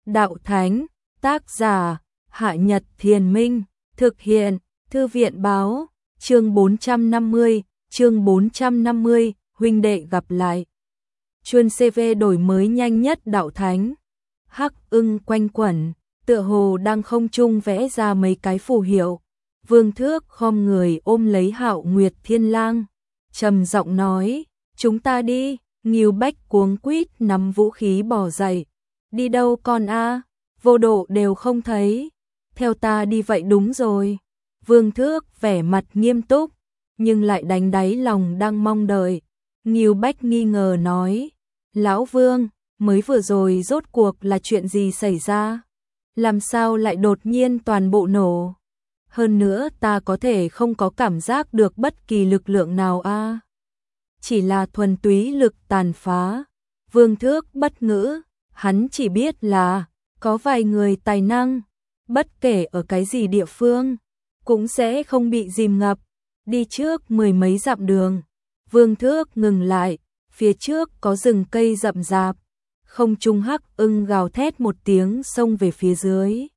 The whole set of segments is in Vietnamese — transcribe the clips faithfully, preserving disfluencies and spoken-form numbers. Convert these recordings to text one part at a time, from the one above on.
Đạo Thánh, tác giả, Hạ Nhật Thiền Minh, thực hiện, Thư viện Báo, chương bốn trăm năm mươi, chương bốn trăm năm mươi, huynh đệ gặp lại. Chuông xê vê đổi mới nhanh nhất Đạo Thánh. Hắc ưng quanh quẩn, tựa hồ đang không trung vẽ ra mấy cái phù hiệu. Vương Thước khom người ôm lấy Hạo Nguyệt Thiên Lang, trầm giọng nói, chúng ta đi. Ngưu Bách cuống quýt nắm vũ khí bỏ dậy. Đi đâu con a? Vô Độ đều không thấy. Theo ta đi vậy đúng rồi. Vương Thước vẻ mặt nghiêm túc, nhưng lại đánh đáy lòng đang mong đợi. Ngưu Bách nghi ngờ nói, Lão Vương, mới vừa rồi rốt cuộc là chuyện gì xảy ra? Làm sao lại đột nhiên toàn bộ nổ? Hơn nữa ta có thể không có cảm giác được bất kỳ lực lượng nào a. Chỉ là thuần túy lực tàn phá. Vương Thước bất ngữ, hắn chỉ biết là có vài người tài năng, bất kể ở cái gì địa phương, cũng sẽ không bị dìm ngập. Đi trước mười mấy dặm đường, Vương Thước ngừng lại, phía trước có rừng cây rậm rạp, không trung hắc ưng gào thét một tiếng xông về phía dưới.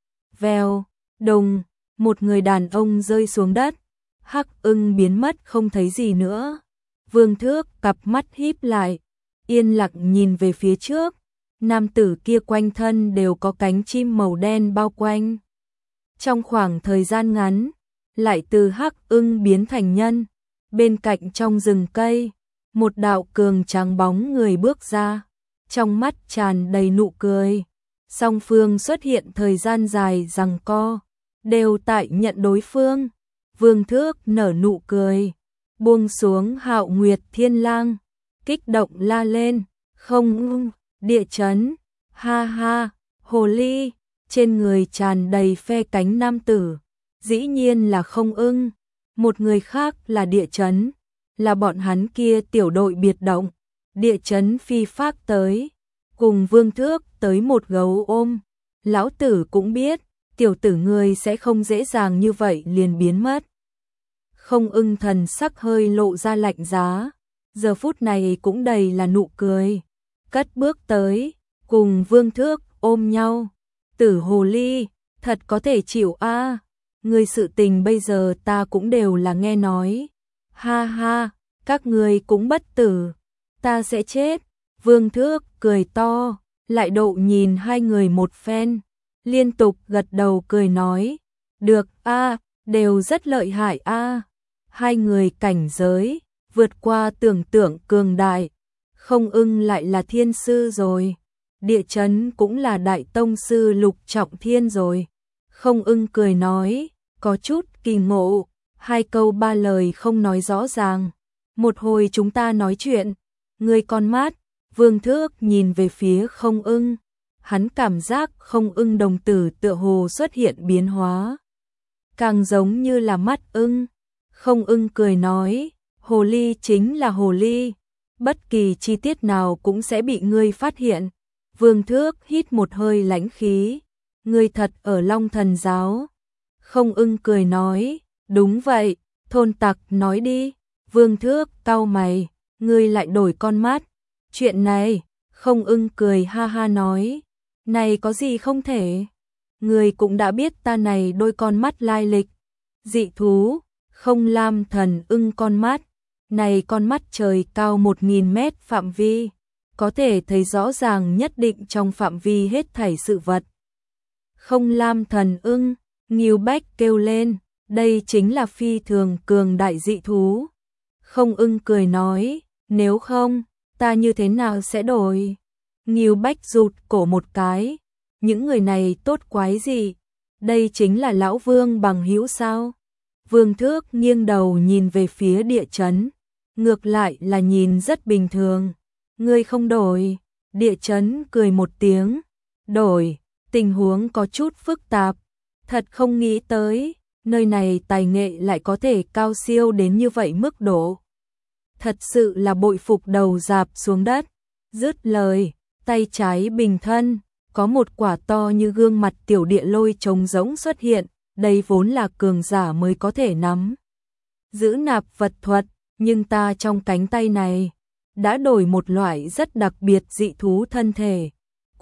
Vèo, đùng, một người đàn ông rơi xuống đất, hắc ưng biến mất không thấy gì nữa. Vương Thước cặp mắt híp lại, yên lặng nhìn về phía trước, nam tử kia quanh thân đều có cánh chim màu đen bao quanh. Trong khoảng thời gian ngắn, lại từ hắc ưng biến thành nhân, bên cạnh trong rừng cây, một đạo cường tráng bóng người bước ra, trong mắt tràn đầy nụ cười. Song phương xuất hiện thời gian dài giằng co, đều tại nhận đối phương. Vương Thước nở nụ cười, buông xuống Hạo Nguyệt Thiên Lang, kích động la lên, không, địa chấn, ha ha, hồ ly, trên người tràn đầy phe cánh nam tử, dĩ nhiên là không ưng, một người khác là địa chấn, là bọn hắn kia tiểu đội biệt động. Địa chấn phi phác tới, cùng Vương Thước tới một gấu ôm, lão tử cũng biết, tiểu tử ngươi sẽ không dễ dàng như vậy liền biến mất. Không ưng thần sắc hơi lộ ra lạnh giá, giờ phút này cũng đầy là nụ cười, cất bước tới, cùng Vương Thước ôm nhau. Tử hồ ly, thật có thể chịu a, à. Người sự tình bây giờ ta cũng đều là nghe nói. Ha ha, các ngươi cũng bất tử, ta sẽ chết. Vương Thước cười to, lại độ nhìn hai người một phen, liên tục gật đầu cười nói, được a, à, đều rất lợi hại a. À. Hai người cảnh giới, vượt qua tưởng tượng cường đại, không ưng lại là thiên sư rồi, địa chấn cũng là đại tông sư lục trọng thiên rồi. Không ưng cười nói, có chút kỳ ngộ, hai câu ba lời không nói rõ ràng. Một hồi chúng ta nói chuyện, người con mát. Vương Thước nhìn về phía không ưng, hắn cảm giác không ưng đồng tử tựa hồ xuất hiện biến hóa, càng giống như là mắt ưng. Không ưng cười nói, hồ ly chính là hồ ly, bất kỳ chi tiết nào cũng sẽ bị ngươi phát hiện. Vương Thước hít một hơi lãnh khí, ngươi thật ở Long Thần giáo. Không ưng cười nói, đúng vậy, thôn tặc nói đi. Vương Thước cau mày, ngươi lại đổi con mắt. Chuyện này, không ưng cười ha ha nói, này có gì không thể, ngươi cũng đã biết ta này đôi con mắt lai lịch. Dị thú, không lam thần ưng con mắt, này con mắt trời cao một nghìn mét phạm vi, có thể thấy rõ ràng nhất định trong phạm vi hết thảy sự vật. Không lam thần ưng, Ngưu Bách kêu lên, đây chính là phi thường cường đại dị thú. Không ưng cười nói, nếu không, ta như thế nào sẽ đổi? Ngưu Bách rụt cổ một cái, những người này tốt quái gì? Đây chính là lão Vương bằng hữu sao? Vương Thước nghiêng đầu nhìn về phía địa chấn, ngược lại là nhìn rất bình thường. Ngươi không đổi? Địa chấn cười một tiếng, đổi, tình huống có chút phức tạp, thật không nghĩ tới, nơi này tài nghệ lại có thể cao siêu đến như vậy mức độ. Thật sự là bội phục đầu rạp xuống đất, dứt lời, tay trái bình thân, có một quả to như gương mặt tiểu địa lôi trống rỗng xuất hiện, đây vốn là cường giả mới có thể nắm giữ nạp vật thuật, nhưng ta trong cánh tay này đã đổi một loại rất đặc biệt dị thú thân thể,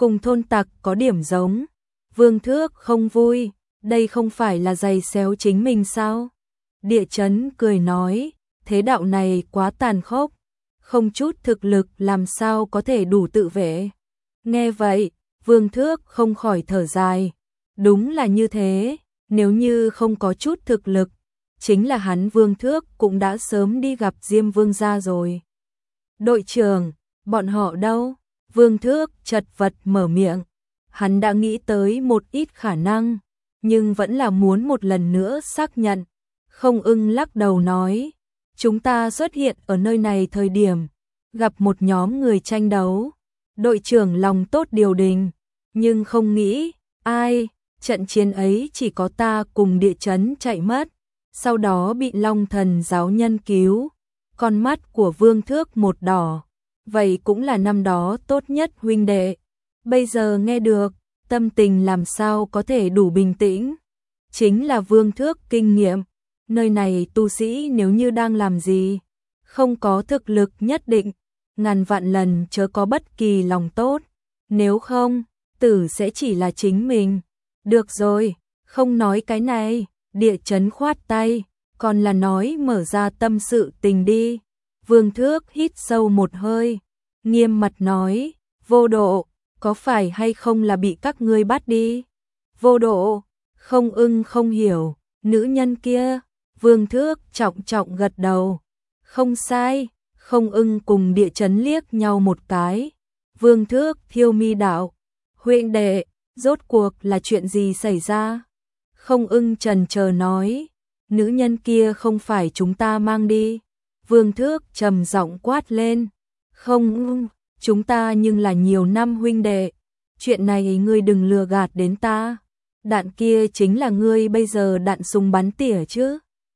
cùng thôn tặc có điểm giống. Vương Thước không vui, đây không phải là giày xéo chính mình sao? Địa chấn cười nói, thế đạo này quá tàn khốc, không chút thực lực làm sao có thể đủ tự vệ. Nghe vậy, Vương Thước không khỏi thở dài, đúng là như thế, nếu như không có chút thực lực, chính là hắn Vương Thước cũng đã sớm đi gặp Diêm Vương gia rồi. Đội trưởng, bọn họ đâu? Vương Thước chật vật mở miệng, hắn đã nghĩ tới một ít khả năng, nhưng vẫn là muốn một lần nữa xác nhận. Không Ưng lắc đầu nói, chúng ta xuất hiện ở nơi này thời điểm, gặp một nhóm người tranh đấu. Đội trưởng lòng tốt điều đình, nhưng không nghĩ, ai, trận chiến ấy chỉ có ta cùng địa chấn chạy mất, sau đó bị Long Thần giáo nhân cứu. Con mắt của Vương Thước một đỏ, vậy cũng là năm đó tốt nhất huynh đệ. Bây giờ nghe được, tâm tình làm sao có thể đủ bình tĩnh. Chính là Vương Thước kinh nghiệm, nơi này tu sĩ nếu như đang làm gì, không có thực lực nhất định, ngàn vạn lần chớ có bất kỳ lòng tốt, nếu không, tử sẽ chỉ là chính mình. Được rồi, không nói cái này, địa chấn khoát tay, còn là nói mở ra tâm sự tình đi. Vương Thước hít sâu một hơi, nghiêm mặt nói, Vô Độ, có phải hay không là bị các ngươi bắt đi? Vô Độ, Không Ưng không hiểu, nữ nhân kia. Vương Thước trọng trọng gật đầu, không sai. Không Ưng cùng địa chấn liếc nhau một cái. Vương Thước thiêu mi đạo, huynh đệ, rốt cuộc là chuyện gì xảy ra? Không Ưng trần chờ nói, nữ nhân kia không phải chúng ta mang đi. Vương Thước trầm giọng quát lên, Không Ưng, chúng ta nhưng là nhiều năm huynh đệ, chuyện này ngươi đừng lừa gạt đến ta. Đạn kia chính là ngươi bây giờ đạn súng bắn tỉa chứ?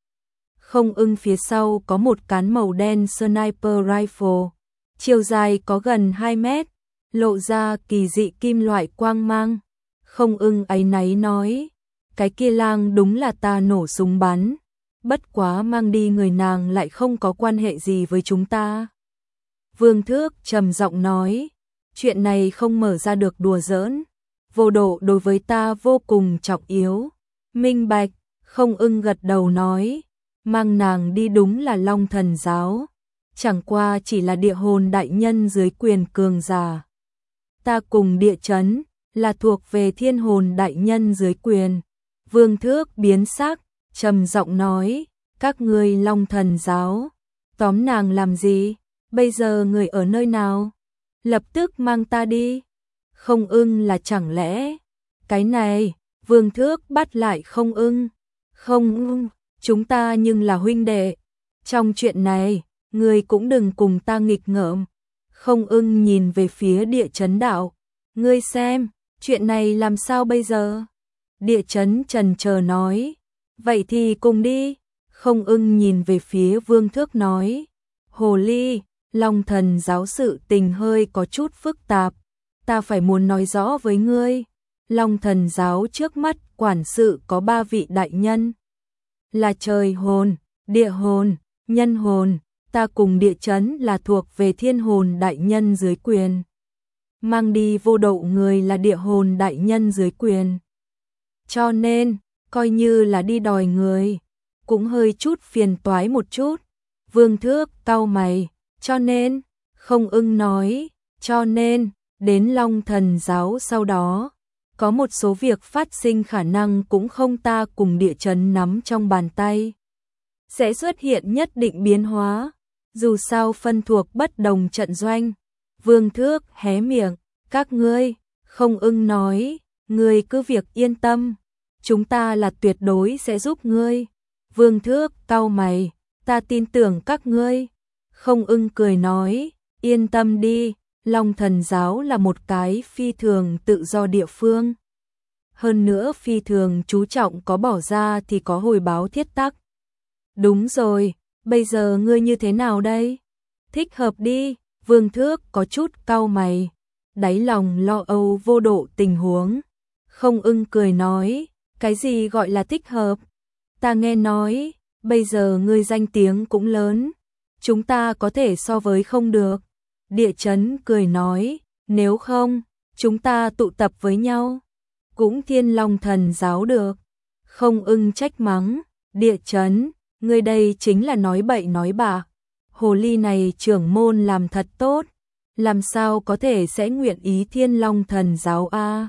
Không Ưng phía sau có một cán màu đen sniper rifle, chiều dài có gần hai mét, lộ ra kỳ dị kim loại quang mang. Không Ưng áy náy nói, cái kia lang đúng là ta nổ súng bắn, bất quá mang đi người nàng lại không có quan hệ gì với chúng ta. Vương Thước trầm giọng nói, chuyện này không mở ra được đùa giỡn, Vô Độ đối với ta vô cùng trọng yếu. Minh bạch. Không Ưng gật đầu nói, mang nàng đi đúng là Long Thần giáo, chẳng qua chỉ là địa hồn đại nhân dưới quyền cường giả. Ta cùng địa chấn là thuộc về thiên hồn đại nhân dưới quyền. Vương Thước biến sắc, trầm giọng nói, các ngươi Long Thần giáo, tóm nàng làm gì? Bây giờ người ở nơi nào? Lập tức mang ta đi. Không Ưng là chẳng lẽ? Cái này, Vương Thước bắt lại Không Ưng. Không Ưng, chúng ta nhưng là huynh đệ. Trong chuyện này, người cũng đừng cùng ta nghịch ngợm. Không Ưng nhìn về phía địa chấn đạo. Ngươi xem, chuyện này làm sao bây giờ? Địa chấn trần chờ nói. Vậy thì cùng đi. Không Ưng nhìn về phía Vương Thước nói. Hồ ly, Long Thần giáo sự tình hơi có chút phức tạp. Ta phải muốn nói rõ với ngươi. Long Thần giáo trước mắt quản sự có ba vị đại nhân. Là trời hồn, địa hồn, nhân hồn. Ta cùng địa chấn là thuộc về thiên hồn đại nhân dưới quyền. Mang đi Vô Độ người là địa hồn đại nhân dưới quyền. Cho nên, coi như là đi đòi người, cũng hơi chút phiền toái một chút. Vương Thước cau mày, cho nên, Không Ưng nói, cho nên, đến Long Thần giáo sau đó, có một số việc phát sinh khả năng cũng không ta cùng địa chấn nắm trong bàn tay. Sẽ xuất hiện nhất định biến hóa, dù sao phân thuộc bất đồng trận doanh. Vương Thước hé miệng, các ngươi, Không Ưng nói, ngươi cứ việc yên tâm, chúng ta là tuyệt đối sẽ giúp ngươi. Vương Thước cau mày, ta tin tưởng các ngươi. Không Ưng cười nói, yên tâm đi, Long Thần giáo là một cái phi thường tự do địa phương. Hơn nữa phi thường chú trọng có bỏ ra thì có hồi báo thiết tắc. Đúng rồi, bây giờ ngươi như thế nào đây? Thích hợp đi. Vương Thước có chút cau mày, đáy lòng lo âu Vô Độ tình huống. Không Ưng cười nói, cái gì gọi là thích hợp? Ta nghe nói, bây giờ ngươi danh tiếng cũng lớn, chúng ta có thể so với không được. Địa chấn cười nói, nếu không, chúng ta tụ tập với nhau, cũng Thiên Long Thần giáo được. Không Ưng trách mắng, Địa Chấn, ngươi đây chính là nói bậy nói bạ. Hồ ly này trưởng môn làm thật tốt, làm sao có thể sẽ nguyện ý Thiên Long Thần giáo a?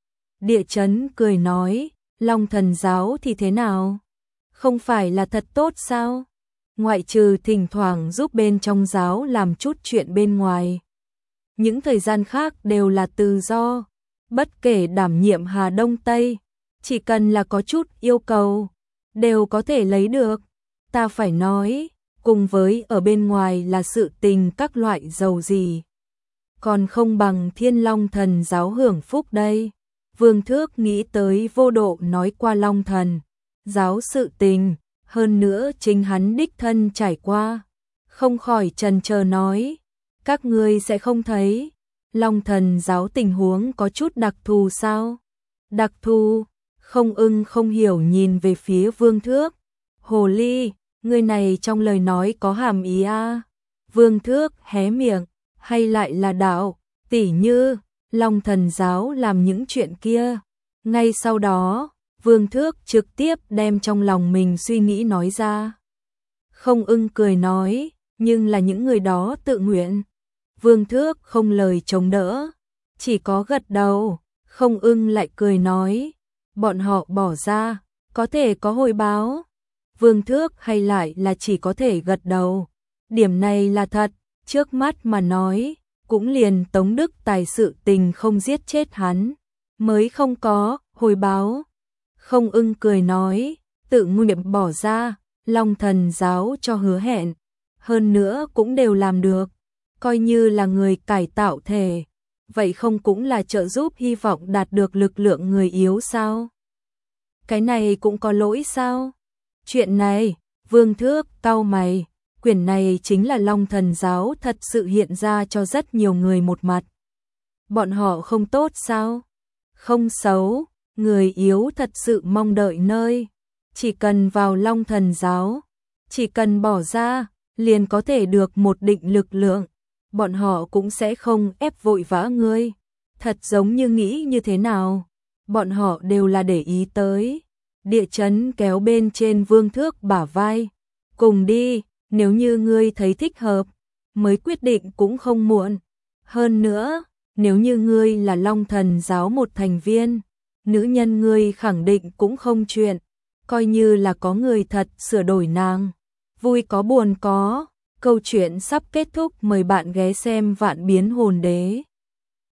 Địa Chấn cười nói, Long Thần giáo thì thế nào? Không phải là thật tốt sao? Ngoại trừ thỉnh thoảng giúp bên trong giáo làm chút chuyện bên ngoài. Những thời gian khác đều là tự do, bất kể đảm nhiệm Hà Đông Tây, chỉ cần là có chút yêu cầu, đều có thể lấy được. Ta phải nói, cùng với ở bên ngoài là sự tình các loại giàu gì, còn không bằng Thiên Long Thần giáo hưởng phúc đây. Vương Thước nghĩ tới Vô Độ nói qua Long Thần giáo sự tình, hơn nữa chính hắn đích thân trải qua, không khỏi chần chờ nói, các ngươi sẽ không thấy Long Thần giáo tình huống có chút đặc thù sao? Đặc thù? Không Ưng không hiểu nhìn về phía Vương Thước. Hồ ly, người này trong lời nói có hàm ý a? À? Vương Thước hé miệng, hay lại là đạo, tỉ như Long Thần giáo làm những chuyện kia. Ngay sau đó, Vương Thước trực tiếp đem trong lòng mình suy nghĩ nói ra. Không Ưng cười nói, nhưng là những người đó tự nguyện. Vương Thước không lời chống đỡ, chỉ có gật đầu. Không Ưng lại cười nói, bọn họ bỏ ra, có thể có hồi báo. Vương Thước hay lại là chỉ có thể gật đầu. Điểm này là thật, trước mắt mà nói, cũng liền Tống Đức Tài sự tình không giết chết hắn, mới không có hồi báo. Không Ưng cười nói, tự nguyện bỏ ra, Long Thần giáo cho hứa hẹn, hơn nữa cũng đều làm được, coi như là người cải tạo thể, vậy không cũng là trợ giúp hy vọng đạt được lực lượng người yếu sao? Cái này cũng có lỗi sao? Chuyện này, Vương Thước cau mày, quyển này chính là Long Thần giáo thật sự hiện ra cho rất nhiều người một mặt. Bọn họ không tốt sao? Không xấu, người yếu thật sự mong đợi nơi, chỉ cần vào Long Thần giáo, chỉ cần bỏ ra, liền có thể được một định lực lượng, bọn họ cũng sẽ không ép vội vã ngươi. Thật giống như nghĩ như thế nào, bọn họ đều là để ý tới. Địa Chấn kéo bên trên Vương Thước bả vai, cùng đi, nếu như ngươi thấy thích hợp, mới quyết định cũng không muộn. Hơn nữa, nếu như ngươi là Long Thần giáo một thành viên, nữ nhân ngươi khẳng định cũng không chuyện, coi như là có người thật sửa đổi nàng. Vui có buồn có, câu chuyện sắp kết thúc, mời bạn ghé xem Vạn Biến Hồn Đế.